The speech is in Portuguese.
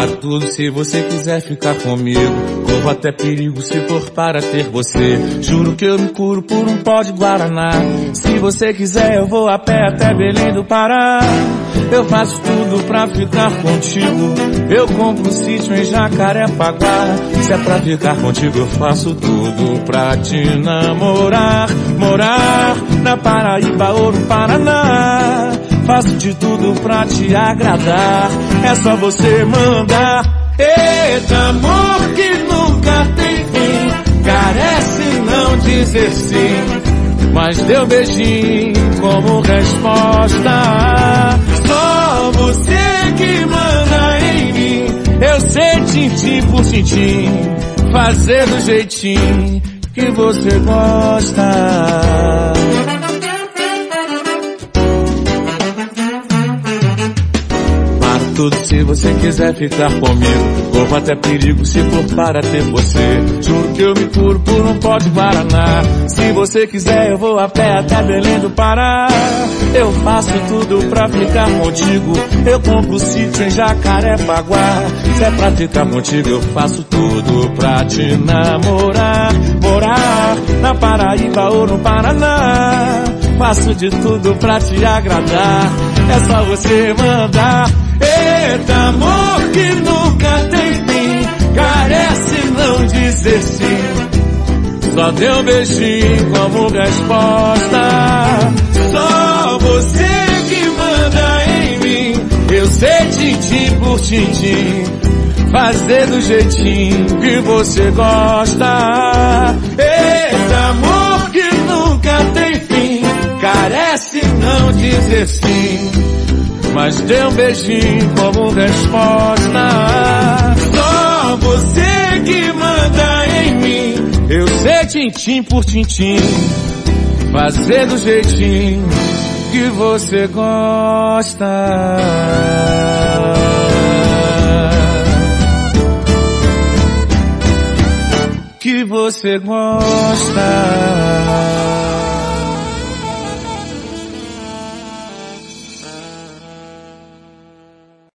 Paro tudo se você quiser ficar comigo. Corro até perigo se for para ter você. Juro que eu me curo por um pó de Guaraná. Se você quiser eu vou a pé até Belém do Pará. Eu faço tudo pra ficar contigo. Eu compro um sítio em Jacarepaguá. Se é pra ficar contigo eu faço tudo pra te namorar. Morar na Paraíba ou no Paraná. Faço de tudo pra te agradar. É só você mandar. Eita, amor que nunca tem fim. Carece não dizer sim, mas deu beijinho como resposta. Só você que manda em mim. Eu sei tintim por tintim, fazer do jeitinho que você gosta. Tudo se você quiser ficar comigo. Corro até perigo se for para ter você. Juro que eu me curo por um pó de Guaraná. Se você quiser eu vou a pé até Belém do Pará. Eu faço tudo pra ficar contigo. Eu compro sítio em Jacarepaguá. Se é pra ficar contigo eu faço tudo pra te namorar. Morar na Paraíba ou no Paraná. Faço de tudo pra te agradar. É só você mandar. Eita, amor que nunca tem fim. Carece não dizer sim, só deu beijinho como resposta. Só você que manda em mim. Eu sei tintim por tintim, fazer do jeitinho que você gosta. Eita, amor que nunca tem fim. Carece não dizer sim, mas deu um beijinho como resposta. Só você que manda em mim. Eu sei tintim por tintim, fazer do jeitinho que você gosta. Que você gosta.